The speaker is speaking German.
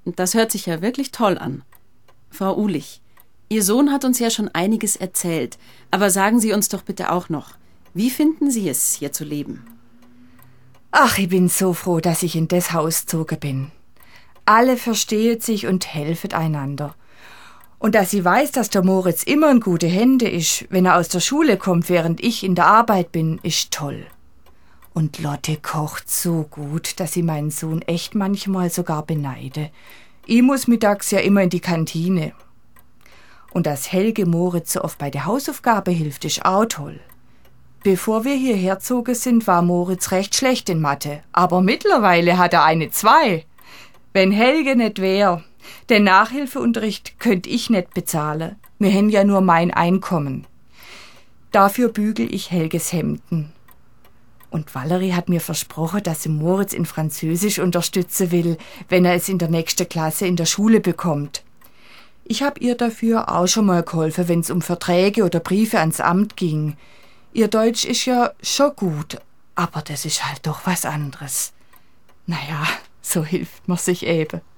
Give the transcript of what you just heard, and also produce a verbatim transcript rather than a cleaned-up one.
Das hört sich ja wirklich toll an. Frau Uhlich, Ihr Sohn hat uns ja schon einiges erzählt, aber sagen Sie uns doch bitte auch noch, wie finden Sie es, hier zu leben? Ach, ich bin so froh, dass ich in das Haus gezogen bin. Alle verstehen sich und helfen einander. Und dass ich weiß, dass der Moritz immer in gute Hände ist, wenn er aus der Schule kommt, während ich in der Arbeit bin, ist toll. Und Lotte kocht so gut, dass ich meinen Sohn echt manchmal sogar beneide. Ich muss mittags ja immer in die Kantine. Und dass Helge Moritz so oft bei der Hausaufgabe hilft, ist auch toll. Bevor wir hierher gezogen sind, war Moritz recht schlecht in Mathe. Aber mittlerweile hat er eine zwei. Wenn Helge nicht wär, den Nachhilfeunterricht könnte ich nicht bezahlen. Wir haben ja nur mein Einkommen. Dafür bügel ich Helges Hemden. Und Valerie hat mir versprochen, dass sie Moritz in Französisch unterstützen will, wenn er es in der nächsten Klasse in der Schule bekommt. Ich habe ihr dafür auch schon mal geholfen, wenn es um Verträge oder Briefe ans Amt ging. Ihr Deutsch ist ja schon gut, aber das ist halt doch was anderes. Naja, so hilft man sich eben.